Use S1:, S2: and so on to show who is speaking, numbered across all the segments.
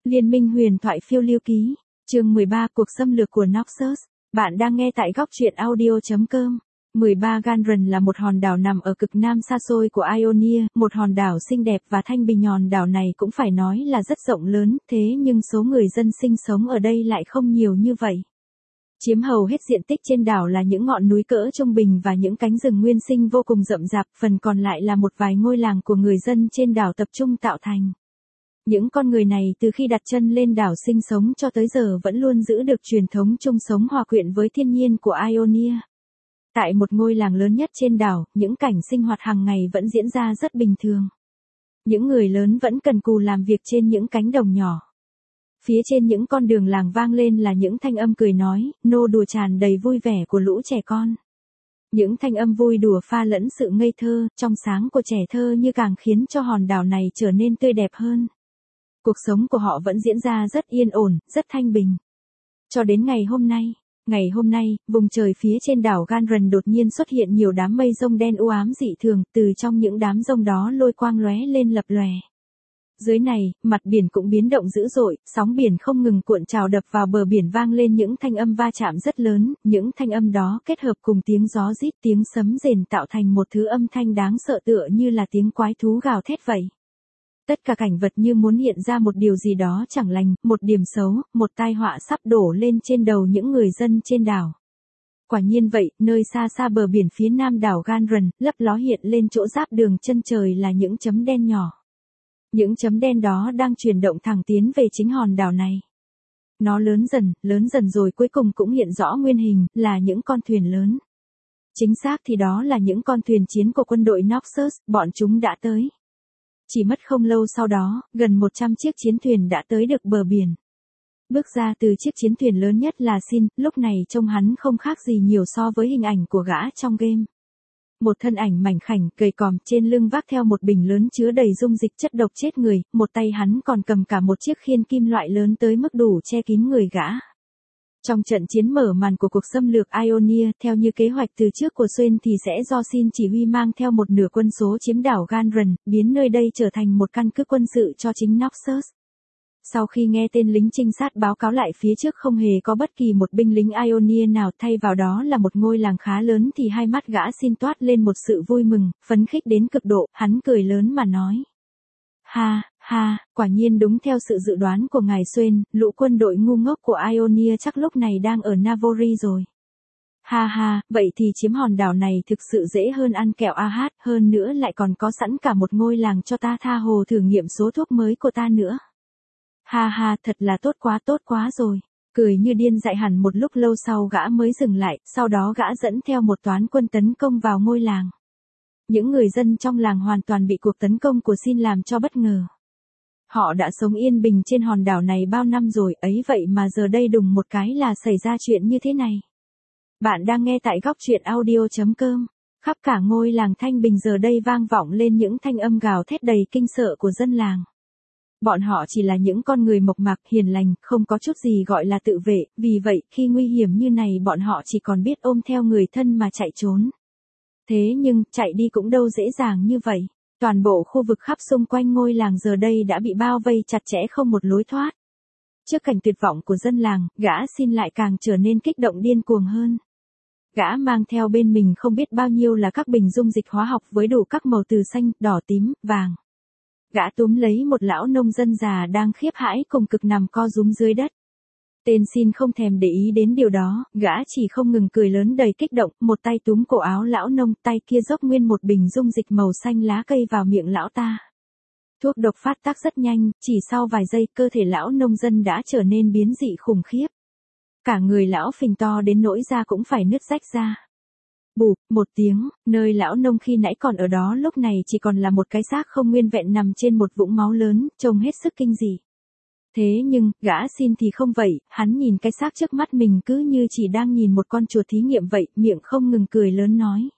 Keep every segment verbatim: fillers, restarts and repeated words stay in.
S1: Liên minh huyền thoại phiêu lưu ký, chương mười ba cuộc xâm lược của Noxus. Bạn đang nghe tại góc truyện audio chấm com. mười ba Ganron là một hòn đảo nằm ở cực nam xa xôi của Ionia, một hòn đảo xinh đẹp và thanh bình. Hòn đảo này cũng phải nói là rất rộng lớn, thế nhưng số người dân sinh sống ở đây lại không nhiều như vậy. Chiếm hầu hết diện tích trên đảo là những ngọn núi cỡ trung bình và những cánh rừng nguyên sinh vô cùng rậm rạp, phần còn lại là một vài ngôi làng của người dân trên đảo tập trung tạo thành. Những con người này từ khi đặt chân lên đảo sinh sống cho tới giờ vẫn luôn giữ được truyền thống chung sống hòa quyện với thiên nhiên của Ionia. Tại một ngôi làng lớn nhất trên đảo, những cảnh sinh hoạt hàng ngày vẫn diễn ra rất bình thường. Những người lớn vẫn cần cù làm việc trên những cánh đồng nhỏ. Phía trên những con đường làng vang lên là những thanh âm cười nói, nô đùa tràn đầy vui vẻ của lũ trẻ con. Những thanh âm vui đùa pha lẫn sự ngây thơ, trong sáng của trẻ thơ như càng khiến cho hòn đảo này trở nên tươi đẹp hơn. Cuộc sống của họ vẫn diễn ra rất yên ổn, rất thanh bình. Cho đến ngày hôm nay, ngày hôm nay, vùng trời phía trên đảo Ganron đột nhiên xuất hiện nhiều đám mây rông đen u ám dị thường, từ trong những đám rông đó lôi quang lóe lên lập lòe. Dưới này, mặt biển cũng biến động dữ dội, sóng biển không ngừng cuộn trào đập vào bờ biển vang lên những thanh âm va chạm rất lớn, những thanh âm đó kết hợp cùng tiếng gió rít tiếng sấm rền tạo thành một thứ âm thanh đáng sợ tựa như là tiếng quái thú gào thét vậy. Tất cả cảnh vật như muốn hiện ra một điều gì đó chẳng lành, một điểm xấu, một tai họa sắp đổ lên trên đầu những người dân trên đảo. Quả nhiên vậy, nơi xa xa bờ biển phía nam đảo Ganron, lấp ló hiện lên chỗ giáp đường chân trời là những chấm đen nhỏ. Những chấm đen đó đang chuyển động thẳng tiến về chính hòn đảo này. Nó lớn dần, lớn dần rồi cuối cùng cũng hiện rõ nguyên hình, là những con thuyền lớn. Chính xác thì đó là những con thuyền chiến của quân đội Noxus, bọn chúng đã tới. Chỉ mất không lâu sau đó, gần một trăm chiếc chiến thuyền đã tới được bờ biển. Bước ra từ chiếc chiến thuyền lớn nhất là Sin, lúc này trông hắn không khác gì nhiều so với hình ảnh của gã trong game. Một thân ảnh mảnh khảnh, gầy còm, trên lưng vác theo một bình lớn chứa đầy dung dịch chất độc chết người, một tay hắn còn cầm cả một chiếc khiên kim loại lớn tới mức đủ che kín người gã. Trong trận chiến mở màn của cuộc xâm lược Ionia, theo như kế hoạch từ trước của Xuyên thì sẽ do Sin chỉ huy mang theo một nửa quân số chiếm đảo Ganron, biến nơi đây trở thành một căn cứ quân sự cho chính Noxus. Sau khi nghe tên lính trinh sát báo cáo lại phía trước không hề có bất kỳ một binh lính Ionia nào, thay vào đó là một ngôi làng khá lớn, thì hai mắt gã Sin toát lên một sự vui mừng, phấn khích đến cực độ, hắn cười lớn mà nói. Ha, ha, quả nhiên đúng theo sự dự đoán của ngài Xuyên, lũ quân đội ngu ngốc của Ionia chắc lúc này đang ở Navori rồi. Ha ha, vậy thì chiếm hòn đảo này thực sự dễ hơn ăn kẹo a hát, hơn nữa lại còn có sẵn cả một ngôi làng cho ta tha hồ thử nghiệm số thuốc mới của ta nữa. Ha ha, thật là tốt quá tốt quá rồi. Cười như điên dại hẳn một lúc lâu sau gã mới dừng lại, sau đó gã dẫn theo một toán quân tấn công vào ngôi làng. Những người dân trong làng hoàn toàn bị cuộc tấn công của Sin làm cho bất ngờ. Họ đã sống yên bình trên hòn đảo này bao năm rồi, ấy vậy mà giờ đây đùng một cái là xảy ra chuyện như thế này. Bạn đang nghe tại góc truyện audio chấm com. Khắp cả ngôi làng thanh bình giờ đây vang vọng lên những thanh âm gào thét đầy kinh sợ của dân làng. Bọn họ chỉ là những con người mộc mạc, hiền lành, không có chút gì gọi là tự vệ, vì vậy khi nguy hiểm như này bọn họ chỉ còn biết ôm theo người thân mà chạy trốn. Thế nhưng, chạy đi cũng đâu dễ dàng như vậy. Toàn bộ khu vực khắp xung quanh ngôi làng giờ đây đã bị bao vây chặt chẽ không một lối thoát. Trước cảnh tuyệt vọng của dân làng, gã Sin lại càng trở nên kích động điên cuồng hơn. Gã mang theo bên mình không biết bao nhiêu là các bình dung dịch hóa học với đủ các màu từ xanh, đỏ tím, vàng. Gã túm lấy một lão nông dân già đang khiếp hãi cùng cực nằm co rúm dưới đất. Tên Sin không thèm để ý đến điều đó, gã chỉ không ngừng cười lớn đầy kích động, một tay túm cổ áo lão nông, tay kia dốc nguyên một bình dung dịch màu xanh lá cây vào miệng lão ta. Thuốc độc phát tác rất nhanh, chỉ sau vài giây cơ thể lão nông dân đã trở nên biến dị khủng khiếp. Cả người lão phình to đến nỗi da cũng phải nứt rách ra. Bụp, một tiếng, nơi lão nông khi nãy còn ở đó lúc này chỉ còn là một cái xác không nguyên vẹn nằm trên một vũng máu lớn, trông hết sức kinh dị. Thế nhưng, gã Sin thì không vậy, hắn nhìn cái xác trước mắt mình cứ như chỉ đang nhìn một con chuột thí nghiệm vậy, miệng không ngừng cười lớn nói.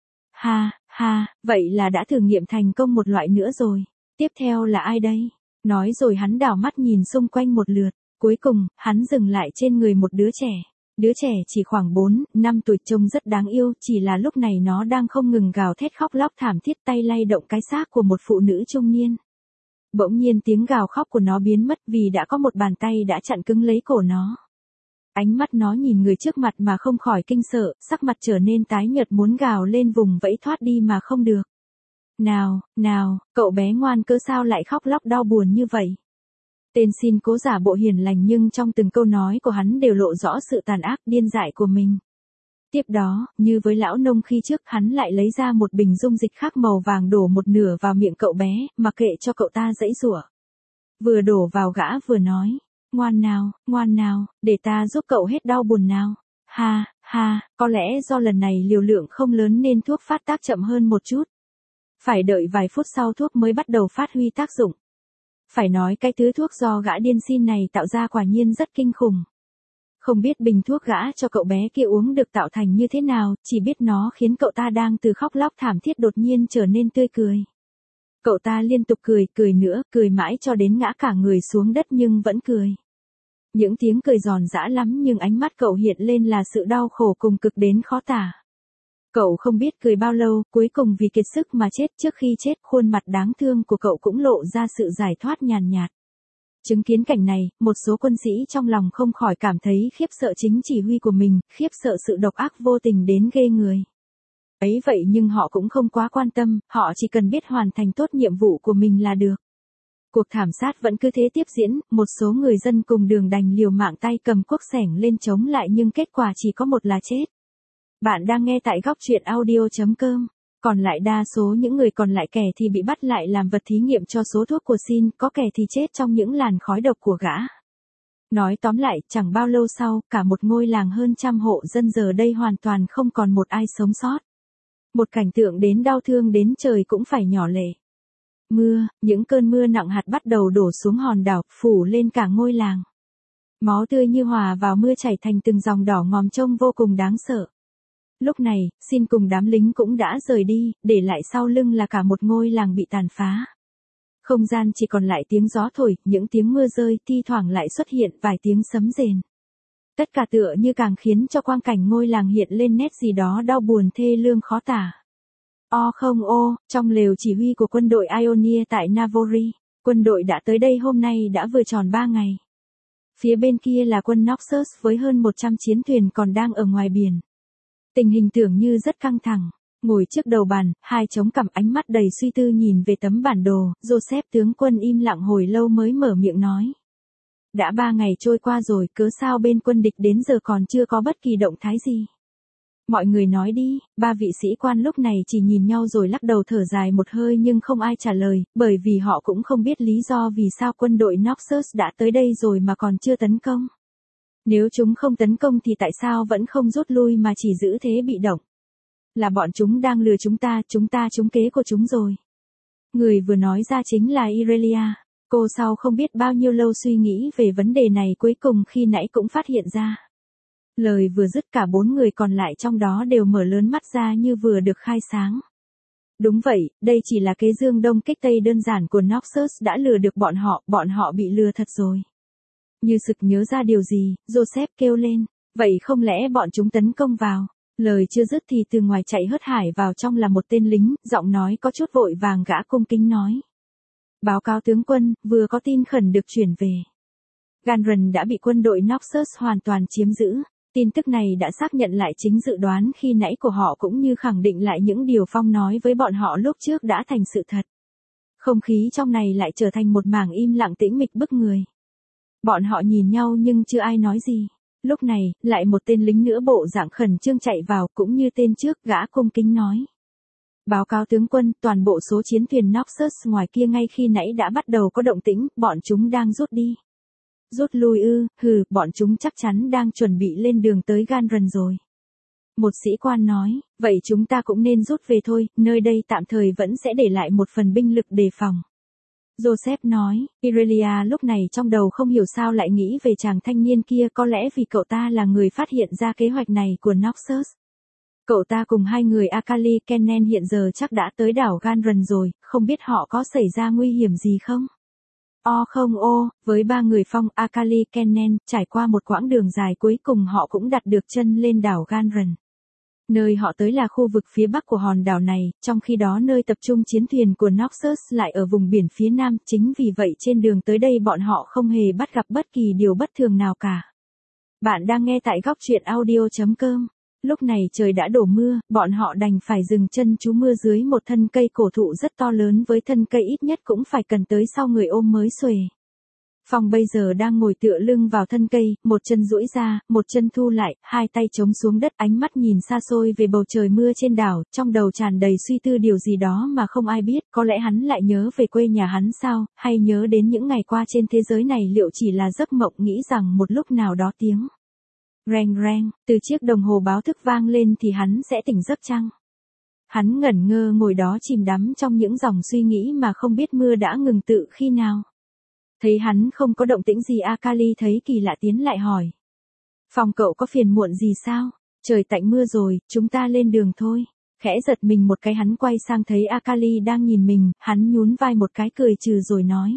S1: Ha, ha, vậy là đã thử nghiệm thành công một loại nữa rồi. Tiếp theo là ai đây? Nói rồi hắn đảo mắt nhìn xung quanh một lượt, cuối cùng, hắn dừng lại trên người một đứa trẻ. Đứa trẻ chỉ khoảng bốn, năm tuổi trông rất đáng yêu, chỉ là lúc này nó đang không ngừng gào thét khóc lóc thảm thiết tay lay động cái xác của một phụ nữ trung niên. Bỗng nhiên tiếng gào khóc của nó biến mất vì đã có một bàn tay đã chặn cứng lấy cổ nó. Ánh mắt nó nhìn người trước mặt mà không khỏi kinh sợ, sắc mặt trở nên tái nhợt muốn gào lên vùng vẫy thoát đi mà không được. Nào, nào, cậu bé ngoan cỡ sao lại khóc lóc đau buồn như vậy? Tên Xin cố giả bộ hiền lành nhưng trong từng câu nói của hắn đều lộ rõ sự tàn ác điên dại của mình. Tiếp đó, như với lão nông khi trước, hắn lại lấy ra một bình dung dịch khác màu vàng đổ một nửa vào miệng cậu bé, mặc kệ cho cậu ta giãy giụa. Vừa đổ vào gã vừa nói, ngoan nào, ngoan nào, để ta giúp cậu hết đau buồn nào. Ha, ha, có lẽ do lần này liều lượng không lớn nên thuốc phát tác chậm hơn một chút. Phải đợi vài phút sau thuốc mới bắt đầu phát huy tác dụng. Phải nói cái thứ thuốc do gã điên Xin này tạo ra quả nhiên rất kinh khủng. Không biết bình thuốc gã cho cậu bé kia uống được tạo thành như thế nào, chỉ biết nó khiến cậu ta đang từ khóc lóc thảm thiết đột nhiên trở nên tươi cười. Cậu ta liên tục cười, cười nữa, cười mãi cho đến ngã cả người xuống đất nhưng vẫn cười. Những tiếng cười giòn giã lắm nhưng ánh mắt cậu hiện lên là sự đau khổ cùng cực đến khó tả. Cậu không biết cười bao lâu, cuối cùng vì kiệt sức mà chết. Trước khi chết, khuôn mặt đáng thương của cậu cũng lộ ra sự giải thoát nhàn nhạt. Chứng kiến cảnh này, một số quân sĩ trong lòng không khỏi cảm thấy khiếp sợ chính chỉ huy của mình, khiếp sợ sự độc ác vô tình đến ghê người. Ấy vậy nhưng họ cũng không quá quan tâm, họ chỉ cần biết hoàn thành tốt nhiệm vụ của mình là được. Cuộc thảm sát vẫn cứ thế tiếp diễn, một số người dân cùng đường đành liều mạng tay cầm cuốc xẻng lên chống lại nhưng kết quả chỉ có một là chết. Bạn đang nghe tại góc truyện audio chấm com. Còn lại đa số những người còn lại kẻ thì bị bắt lại làm vật thí nghiệm cho số thuốc của Xin, có kẻ thì chết trong những làn khói độc của gã. Nói tóm lại, chẳng bao lâu sau, cả một ngôi làng hơn trăm hộ dân giờ đây hoàn toàn không còn một ai sống sót. Một cảnh tượng đến đau thương đến trời cũng phải nhỏ lệ. Mưa, những cơn mưa nặng hạt bắt đầu đổ xuống hòn đảo, phủ lên cả ngôi làng. Máu tươi như hòa vào mưa chảy thành từng dòng đỏ ngòm trông vô cùng đáng sợ. Lúc này, Xin cùng đám lính cũng đã rời đi, để lại sau lưng là cả một ngôi làng bị tàn phá. Không gian chỉ còn lại tiếng gió thổi, những tiếng mưa rơi, thi thoảng lại xuất hiện vài tiếng sấm rền. Tất cả tựa như càng khiến cho quang cảnh ngôi làng hiện lên nét gì đó đau buồn thê lương khó tả. O không ô, trong lều chỉ huy của quân đội Ionia tại Navori, quân đội đã tới đây hôm nay đã vừa tròn ba ngày. Phía bên kia là quân Noxus với hơn một trăm chiến thuyền còn đang ở ngoài biển. Tình hình tưởng như rất căng thẳng. Ngồi trước đầu bàn, hai chống cằm ánh mắt đầy suy tư nhìn về tấm bản đồ, Joseph tướng quân im lặng hồi lâu mới mở miệng nói. Đã ba ngày trôi qua rồi, cớ sao bên quân địch đến giờ còn chưa có bất kỳ động thái gì? Mọi người nói đi. Ba vị sĩ quan lúc này chỉ nhìn nhau rồi lắc đầu thở dài một hơi nhưng không ai trả lời, bởi vì họ cũng không biết lý do vì sao quân đội Noxus đã tới đây rồi mà còn chưa tấn công. Nếu chúng không tấn công thì tại sao vẫn không rút lui mà chỉ giữ thế bị động? Là bọn chúng đang lừa chúng ta, chúng ta trúng kế của chúng rồi. Người vừa nói ra chính là Irelia. Cô sau không biết bao nhiêu lâu suy nghĩ về vấn đề này cuối cùng khi nãy cũng phát hiện ra. Lời vừa dứt cả bốn người còn lại trong đó đều mở lớn mắt ra như vừa được khai sáng. Đúng vậy, đây chỉ là kế dương đông kích tây đơn giản của Noxus đã lừa được bọn họ, bọn họ bị lừa thật rồi. Như sực nhớ ra điều gì, Joseph kêu lên, vậy không lẽ bọn chúng tấn công vào? Lời chưa dứt thì từ ngoài chạy hớt hải vào trong là một tên lính, giọng nói có chút vội vàng gã cung kính nói. Báo cáo tướng quân, vừa có tin khẩn được chuyển về. Ganron đã bị quân đội Noxus hoàn toàn chiếm giữ. Tin tức này đã xác nhận lại chính dự đoán khi nãy của họ cũng như khẳng định lại những điều Phong nói với bọn họ lúc trước đã thành sự thật. Không khí trong này lại trở thành một mảng im lặng tĩnh mịch bức người. Bọn họ nhìn nhau nhưng chưa ai nói gì. Lúc này, lại một tên lính nữa bộ dạng khẩn trương chạy vào cũng như tên trước gã cung kính nói. Báo cáo tướng quân, toàn bộ số chiến thuyền Noxus ngoài kia ngay khi nãy đã bắt đầu có động tĩnh, bọn chúng đang rút đi. Rút lui ư, hừ, bọn chúng chắc chắn đang chuẩn bị lên đường tới Ganron rồi. Một sĩ quan nói, vậy chúng ta cũng nên rút về thôi, nơi đây tạm thời vẫn sẽ để lại một phần binh lực đề phòng. Joseph nói, Irelia lúc này trong đầu không hiểu sao lại nghĩ về chàng thanh niên kia, có lẽ vì cậu ta là người phát hiện ra kế hoạch này của Noxus. Cậu ta cùng hai người Akali Kennen hiện giờ chắc đã tới đảo Ganron rồi, không biết họ có xảy ra nguy hiểm gì không? O không ô, với ba người Phong Akali Kennen, trải qua một quãng đường dài cuối cùng họ cũng đặt được chân lên đảo Ganron. Nơi họ tới là khu vực phía bắc của hòn đảo này, trong khi đó nơi tập trung chiến thuyền của Noxus lại ở vùng biển phía nam, chính vì vậy trên đường tới đây bọn họ không hề bắt gặp bất kỳ điều bất thường nào cả. Bạn đang nghe tại góc truyện audio chấm com. Lúc này trời đã đổ mưa, bọn họ đành phải dừng chân trú mưa dưới một thân cây cổ thụ rất to lớn với thân cây ít nhất cũng phải cần tới sau người ôm mới xuề. Phong bây giờ đang ngồi tựa lưng vào thân cây, một chân duỗi ra, một chân thu lại, hai tay chống xuống đất, ánh mắt nhìn xa xôi về bầu trời mưa trên đảo, trong đầu tràn đầy suy tư điều gì đó mà không ai biết, có lẽ hắn lại nhớ về quê nhà hắn sao, hay nhớ đến những ngày qua trên thế giới này liệu chỉ là giấc mộng, nghĩ rằng một lúc nào đó tiếng reng reng từ chiếc đồng hồ báo thức vang lên thì hắn sẽ tỉnh giấc chăng? Hắn ngẩn ngơ ngồi đó chìm đắm trong những dòng suy nghĩ mà không biết mưa đã ngừng tự khi nào. Thấy hắn không có động tĩnh gì, Akali thấy kỳ lạ tiến lại hỏi. Phong cậu có phiền muộn gì sao? Trời tạnh mưa rồi, chúng ta lên đường thôi. Khẽ giật mình một cái hắn quay sang thấy Akali đang nhìn mình, hắn nhún vai một cái cười trừ rồi nói.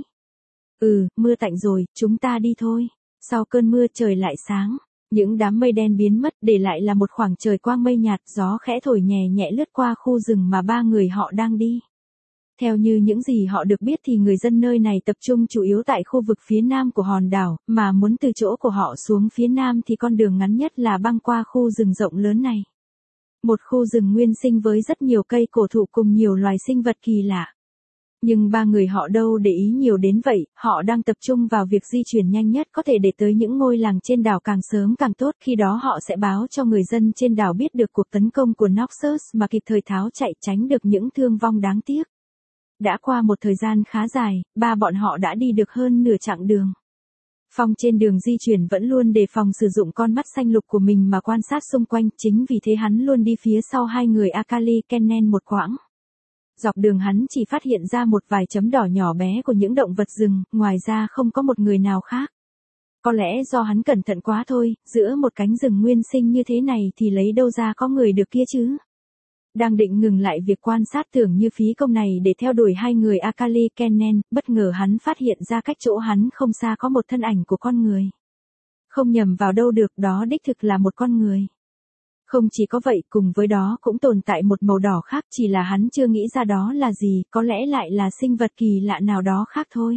S1: Ừ, mưa tạnh rồi, chúng ta đi thôi. Sau cơn mưa trời lại sáng. Những đám mây đen biến mất, để lại là một khoảng trời quang mây nhạt, gió khẽ thổi nhẹ nhẹ lướt qua khu rừng mà ba người họ đang đi. Theo như những gì họ được biết thì người dân nơi này tập trung chủ yếu tại khu vực phía nam của hòn đảo, mà muốn từ chỗ của họ xuống phía nam thì con đường ngắn nhất là băng qua khu rừng rộng lớn này. Một khu rừng nguyên sinh với rất nhiều cây cổ thụ cùng nhiều loài sinh vật kỳ lạ. Nhưng ba người họ đâu để ý nhiều đến vậy, họ đang tập trung vào việc di chuyển nhanh nhất có thể để tới những ngôi làng trên đảo càng sớm càng tốt, khi đó họ sẽ báo cho người dân trên đảo biết được cuộc tấn công của Noxus mà kịp thời tháo chạy, tránh được những thương vong đáng tiếc. Đã qua một thời gian khá dài, ba bọn họ đã đi được hơn nửa chặng đường. Phong trên đường di chuyển vẫn luôn đề phòng sử dụng con mắt xanh lục của mình mà quan sát xung quanh, chính vì thế hắn luôn đi phía sau hai người Akali Kennen một quãng. Dọc đường hắn chỉ phát hiện ra một vài chấm đỏ nhỏ bé của những động vật rừng, ngoài ra không có một người nào khác. Có lẽ do hắn cẩn thận quá thôi, giữa một cánh rừng nguyên sinh như thế này thì lấy đâu ra có người được kia chứ. Đang định ngừng lại việc quan sát tưởng như phí công này để theo đuổi hai người Akali Kennen, bất ngờ hắn phát hiện ra cách chỗ hắn không xa có một thân ảnh của con người. Không nhầm vào đâu được, đó đích thực là một con người. Không chỉ có vậy, cùng với đó cũng tồn tại một màu đỏ khác, chỉ là hắn chưa nghĩ ra đó là gì, có lẽ lại là sinh vật kỳ lạ nào đó khác thôi.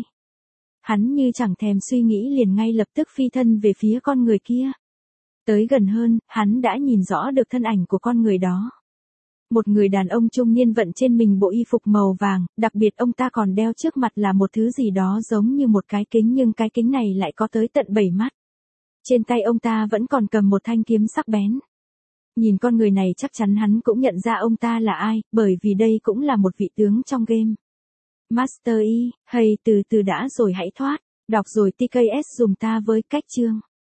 S1: Hắn như chẳng thèm suy nghĩ liền ngay lập tức phi thân về phía con người kia. Tới gần hơn, hắn đã nhìn rõ được thân ảnh của con người đó. Một người đàn ông trung niên vận trên mình bộ y phục màu vàng, đặc biệt ông ta còn đeo trước mặt là một thứ gì đó giống như một cái kính, nhưng cái kính này lại có tới tận bảy mắt. Trên tay ông ta vẫn còn cầm một thanh kiếm sắc bén. Nhìn con người này chắc chắn hắn cũng nhận ra ông ta là ai, bởi vì đây cũng là một vị tướng trong game. Master Yi, hay từ từ đã rồi hãy thoát, đọc rồi tê ca ét dùng ta với cách chương.